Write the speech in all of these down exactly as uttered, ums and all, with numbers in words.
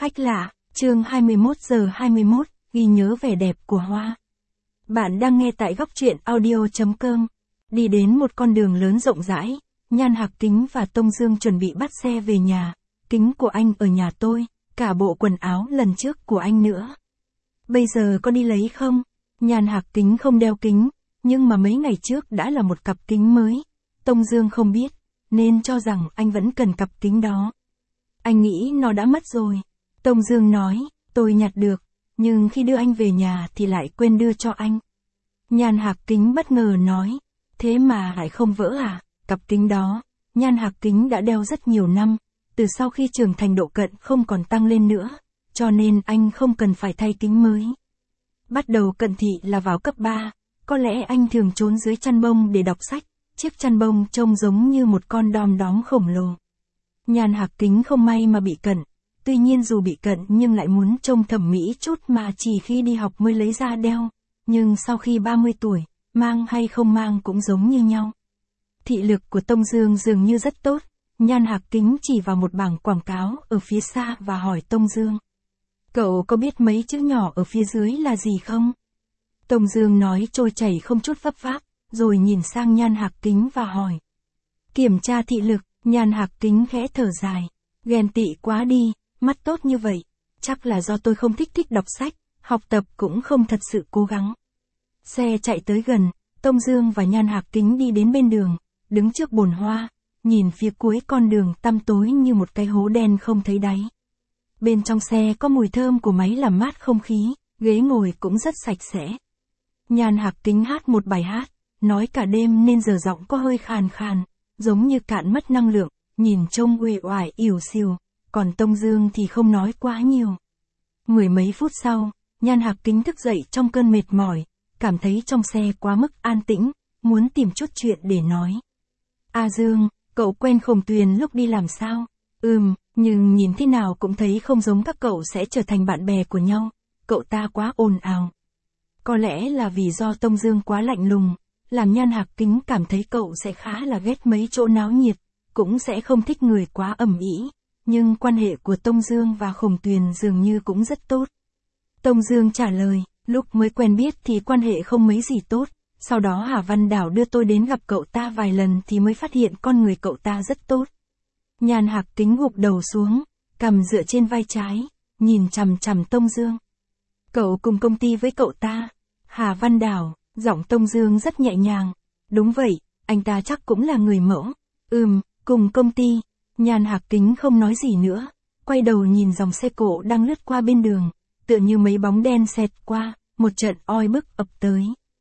Khách lạ, chương hai mươi mốt giờ hai mươi mốt, ghi nhớ vẻ đẹp của hoa. Bạn đang nghe tại góc truyện audio chấm com. Đi đến một con đường lớn rộng rãi, Nhan Hạc Kính và Tông Dương chuẩn bị bắt xe về nhà. Kính của anh ở nhà tôi, cả bộ quần áo lần trước của anh nữa. Bây giờ có đi lấy không? Nhan Hạc Kính không đeo kính, nhưng mà mấy ngày trước đã là một cặp kính mới. Tông Dương không biết, nên cho rằng anh vẫn cần cặp kính đó. Anh nghĩ nó đã mất rồi. Tông Dương nói, tôi nhặt được, nhưng khi đưa anh về nhà thì lại quên đưa cho anh. Nhan Hạc Kính bất ngờ nói, thế mà lại không vỡ à? Cặp kính đó, Nhan Hạc Kính đã đeo rất nhiều năm, từ sau khi trưởng thành độ cận không còn tăng lên nữa, cho nên anh không cần phải thay kính mới. Bắt đầu cận thị là vào cấp ba, có lẽ anh thường trốn dưới chăn bông để đọc sách, chiếc chăn bông trông giống như một con đom đóm khổng lồ. Nhan Hạc Kính không may mà bị cận, tuy nhiên dù bị cận nhưng lại muốn trông thẩm mỹ chút mà chỉ khi đi học mới lấy ra đeo, nhưng sau khi ba mươi tuổi, mang hay không mang cũng giống như nhau. Thị lực của Tông Dương dường như rất tốt, Nhan Hạc Kính chỉ vào một bảng quảng cáo ở phía xa và hỏi Tông Dương. Cậu có biết mấy chữ nhỏ ở phía dưới là gì không? Tông Dương nói trôi chảy không chút vấp váp, rồi nhìn sang Nhan Hạc Kính và hỏi. Kiểm tra thị lực. Nhan Hạc Kính khẽ thở dài, ghen tị quá đi, mắt tốt như vậy, chắc là do tôi không thích thích đọc sách, học tập cũng không thật sự cố gắng. Xe chạy tới gần, Tông Dương và Nhan Hạc Kính đi đến bên đường, đứng trước bồn hoa, nhìn phía cuối con đường tăm tối như một cái hố đen không thấy đáy. Bên trong xe có mùi thơm của máy làm mát không khí, ghế ngồi cũng rất sạch sẽ. Nhan Hạc Kính hát một bài hát, nói cả đêm nên giờ giọng có hơi khàn khàn, giống như cạn mất năng lượng, nhìn trông uể oải ỉu xìu, còn Tông Dương thì không nói quá nhiều. Mười mấy phút sau, Nhan Hạc Kính thức dậy trong cơn mệt mỏi, cảm thấy trong xe quá mức an tĩnh, muốn tìm chút chuyện để nói. A Dương, cậu quen Khổng Tuyền lúc đi làm sao? Ừm, nhưng nhìn thế nào cũng thấy không giống các cậu sẽ trở thành bạn bè của nhau, cậu ta quá ồn ào. Có lẽ là vì do Tông Dương quá lạnh lùng, làm Nhan Hạc Kính cảm thấy cậu sẽ khá là ghét mấy chỗ náo nhiệt, cũng sẽ không thích người quá ầm ĩ, nhưng quan hệ của Tông Dương và Khổng Tuyền dường như cũng rất tốt. Tông Dương trả lời, lúc mới quen biết thì quan hệ không mấy gì tốt, sau đó Hà Văn Đảo đưa tôi đến gặp cậu ta vài lần thì mới phát hiện con người cậu ta rất tốt. Nhan Hạc Kính gục đầu xuống, cằm dựa trên vai trái, nhìn chằm chằm Tông Dương. Cậu cùng công ty với cậu ta, Hà Văn Đảo. Giọng Tông Dương rất nhẹ nhàng. Đúng vậy, anh ta chắc cũng là người mẫu. Ừm, cùng công ty. Nhan Hạc Kính không nói gì nữa, quay đầu nhìn dòng xe cộ đang lướt qua bên đường, tựa như mấy bóng đen xẹt qua, một trận oi bức ập tới.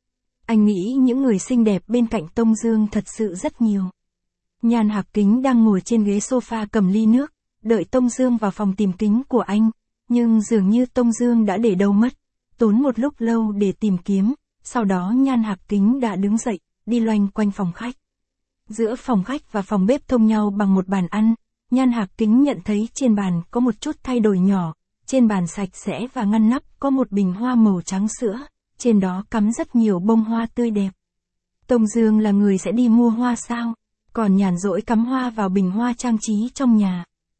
Anh nghĩ những người xinh đẹp bên cạnh Tông Dương thật sự rất nhiều. Nhan Hạc Kính đang ngồi trên ghế sofa cầm ly nước, đợi Tông Dương vào phòng tìm kính của anh, nhưng dường như Tông Dương đã để đâu mất, tốn một lúc lâu để tìm kiếm. Sau đó Nhan Hạc Kính đã đứng dậy, đi loanh quanh phòng khách. Giữa phòng khách và phòng bếp thông nhau bằng một bàn ăn, Nhan Hạc Kính nhận thấy trên bàn có một chút thay đổi nhỏ, trên bàn sạch sẽ và ngăn nắp có một bình hoa màu trắng sữa, trên đó cắm rất nhiều bông hoa tươi đẹp. Tông Dương là người sẽ đi mua hoa sao, còn nhàn rỗi cắm hoa vào bình hoa trang trí trong nhà.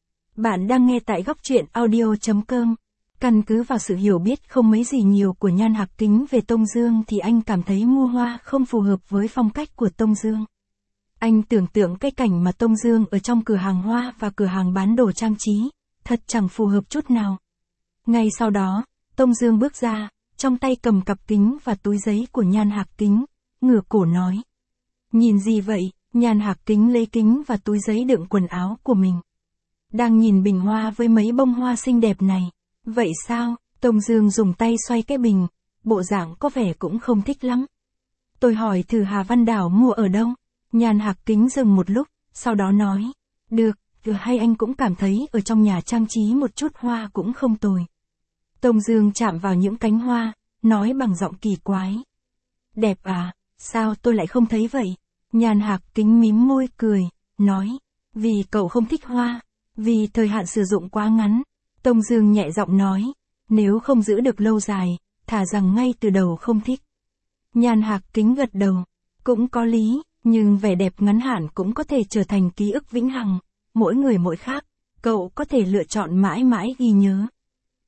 Bạn đang nghe tại góc truyện audio chấm com. Căn cứ vào sự hiểu biết không mấy gì nhiều của Nhan Hạc Kính về Tông Dương thì anh cảm thấy mua hoa không phù hợp với phong cách của Tông Dương. Anh tưởng tượng cái cảnh mà Tông Dương ở trong cửa hàng hoa và cửa hàng bán đồ trang trí, thật chẳng phù hợp chút nào. Ngay sau đó, Tông Dương bước ra, trong tay cầm cặp kính và túi giấy của Nhan Hạc Kính, ngửa cổ nói. Nhìn gì vậy? Nhan Hạc Kính lấy kính và túi giấy đựng quần áo của mình. Đang nhìn bình hoa với mấy bông hoa xinh đẹp này. Vậy sao? Tông Dương dùng tay xoay cái bình, bộ dạng có vẻ cũng không thích lắm. Tôi hỏi thử Hà Văn Đảo mua ở đâu? Nhan Hạc Kính dừng một lúc, sau đó nói. Được, vừa hay anh cũng cảm thấy ở trong nhà trang trí một chút hoa cũng không tồi. Tông Dương chạm vào những cánh hoa, nói bằng giọng kỳ quái. Đẹp à? Sao tôi lại không thấy vậy? Nhan Hạc Kính mím môi cười, nói. Vì cậu không thích hoa, vì thời hạn sử dụng quá ngắn. Tông Dương nhẹ giọng nói, nếu không giữ được lâu dài, thà rằng ngay từ đầu không thích. Nhan Hạc Kính gật đầu, cũng có lý, nhưng vẻ đẹp ngắn hạn cũng có thể trở thành ký ức vĩnh hằng, mỗi người mỗi khác, cậu có thể lựa chọn mãi mãi ghi nhớ,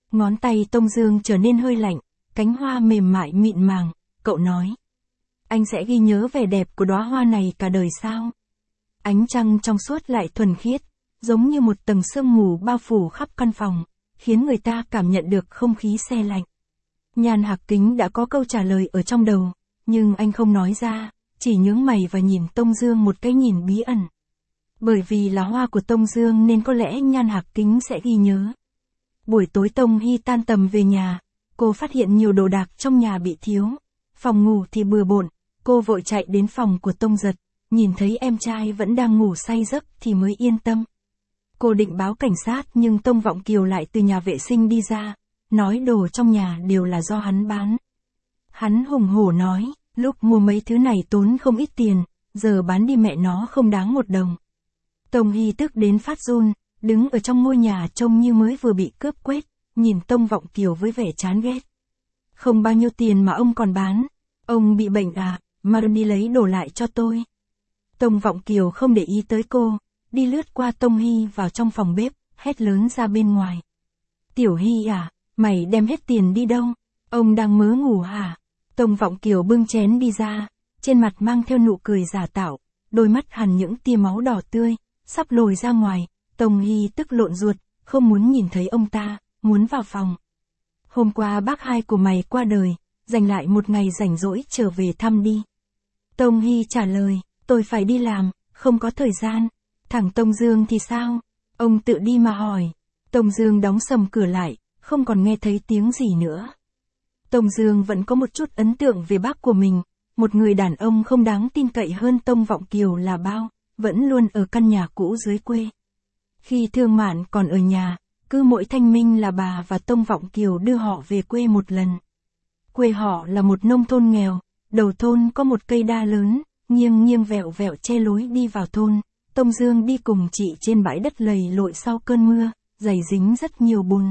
Ngón tay Tông Dương trở nên hơi lạnh, cánh hoa mềm mại mịn màng, cậu nói. Anh sẽ ghi nhớ vẻ đẹp của đóa hoa này cả đời sao? Ánh trăng trong suốt lại thuần khiết, giống như một tầng sương mù bao phủ khắp căn phòng, khiến người ta cảm nhận được không khí se lạnh. Nhan Hạc Kính đã có câu trả lời ở trong đầu, nhưng anh không nói ra, chỉ nhướng mày và nhìn Tông Dương một cái nhìn bí ẩn. Bởi vì là hoa của Tông Dương nên có lẽ Nhan Hạc Kính sẽ ghi nhớ. Buổi tối Tông Hy tan tầm về nhà, cô phát hiện nhiều đồ đạc trong nhà bị thiếu. Phòng ngủ thì bừa bộn, cô vội chạy đến phòng của Tông Giật, nhìn thấy em trai vẫn đang ngủ say giấc thì mới yên tâm. Cô định báo cảnh sát nhưng Tông Vọng Kiều lại từ nhà vệ sinh đi ra, nói đồ trong nhà đều là do hắn bán. Hắn hùng hổ nói, lúc mua mấy thứ này tốn không ít tiền, giờ bán đi mẹ nó không đáng một đồng. Tông Hy tức đến phát run, đứng ở trong ngôi nhà trông như mới vừa bị cướp quét, nhìn Tông Vọng Kiều với vẻ chán ghét. Không bao nhiêu tiền mà ông còn bán, ông bị bệnh à, mà đi lấy đồ lại cho tôi. Tông Vọng Kiều không để ý tới cô, đi lướt qua Tông Hy vào trong phòng bếp, hét lớn ra bên ngoài. Tiểu Hy à, mày đem hết tiền đi đâu? Ông đang mớ ngủ hả? Tông Vọng Kiều bưng chén đi ra, trên mặt mang theo nụ cười giả tạo, đôi mắt hằn những tia máu đỏ tươi, sắp lồi ra ngoài. Tông Hy tức lộn ruột, không muốn nhìn thấy ông ta, muốn vào phòng. Hôm qua bác hai của mày qua đời, dành lại một ngày rảnh rỗi trở về thăm đi. Tông Hy trả lời, tôi phải đi làm, không có thời gian. Thằng Tông Dương thì sao? Ông tự đi mà hỏi. Tông Dương đóng sầm cửa lại, không còn nghe thấy tiếng gì nữa. Tông Dương vẫn có một chút ấn tượng về bác của mình, một người đàn ông không đáng tin cậy hơn Tông Vọng Kiều là bao, vẫn luôn ở căn nhà cũ dưới quê. Khi Thương Mạn còn ở nhà, cứ mỗi thanh minh là bà và Tông Vọng Kiều đưa họ về quê một lần. Quê họ là một nông thôn nghèo, đầu thôn có một cây đa lớn, nghiêng nghiêng vẹo vẹo che lối đi vào thôn. Tông Dương đi cùng chị trên bãi đất lầy lội sau cơn mưa, giày dính rất nhiều bùn.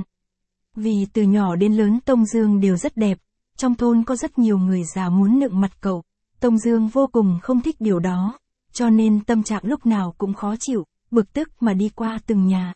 Vì từ nhỏ đến lớn Tông Dương đều rất đẹp, trong thôn có rất nhiều người già muốn nựng mặt cậu. Tông Dương vô cùng không thích điều đó, cho nên tâm trạng lúc nào cũng khó chịu, bực tức mà đi qua từng nhà.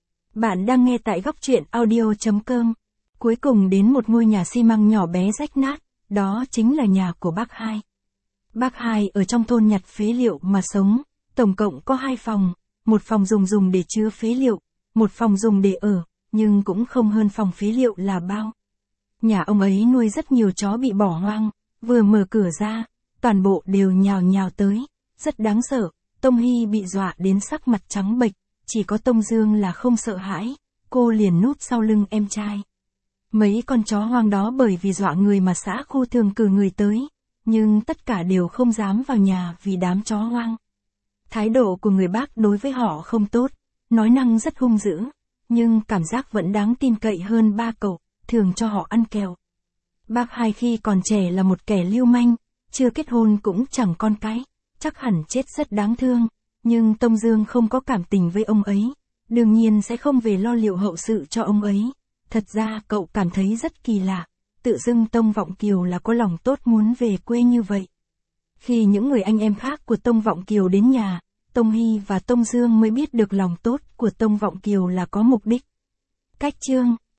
Bạn đang nghe tại góc truyện audio chấm com. Cuối cùng đến một ngôi nhà xi măng nhỏ bé rách nát, đó chính là nhà của bác hai. Bác hai ở trong thôn nhặt phế liệu mà sống, tổng cộng có hai phòng, một phòng dùng dùng để chứa phế liệu, một phòng dùng để ở, nhưng cũng không hơn phòng phế liệu là bao. Nhà ông ấy nuôi rất nhiều chó bị bỏ hoang, vừa mở cửa ra, toàn bộ đều nhào nhào tới, rất đáng sợ. Tông Hy bị dọa đến sắc mặt trắng bệch, chỉ có Tông Dương là không sợ hãi, cô liền núp sau lưng em trai. Mấy con chó hoang đó bởi vì dọa người mà xã khu thường cử người tới, nhưng tất cả đều không dám vào nhà vì đám chó hoang. Thái độ của người bác đối với họ không tốt, nói năng rất hung dữ, nhưng cảm giác vẫn đáng tin cậy hơn ba cậu, thường cho họ ăn kẹo. Bác hai khi còn trẻ là một kẻ lưu manh, chưa kết hôn cũng chẳng con cái, chắc hẳn chết rất đáng thương, nhưng Tông Dương không có cảm tình với ông ấy, đương nhiên sẽ không về lo liệu hậu sự cho ông ấy. Thật ra cậu cảm thấy rất kỳ lạ, tự dưng Tông Vọng Kiều là có lòng tốt muốn về quê như vậy. Khi những người anh em khác của Tông Vọng Kiều đến nhà, Tông Hy và Tông Dương mới biết được lòng tốt của Tông Vọng Kiều là có mục đích. Cách chương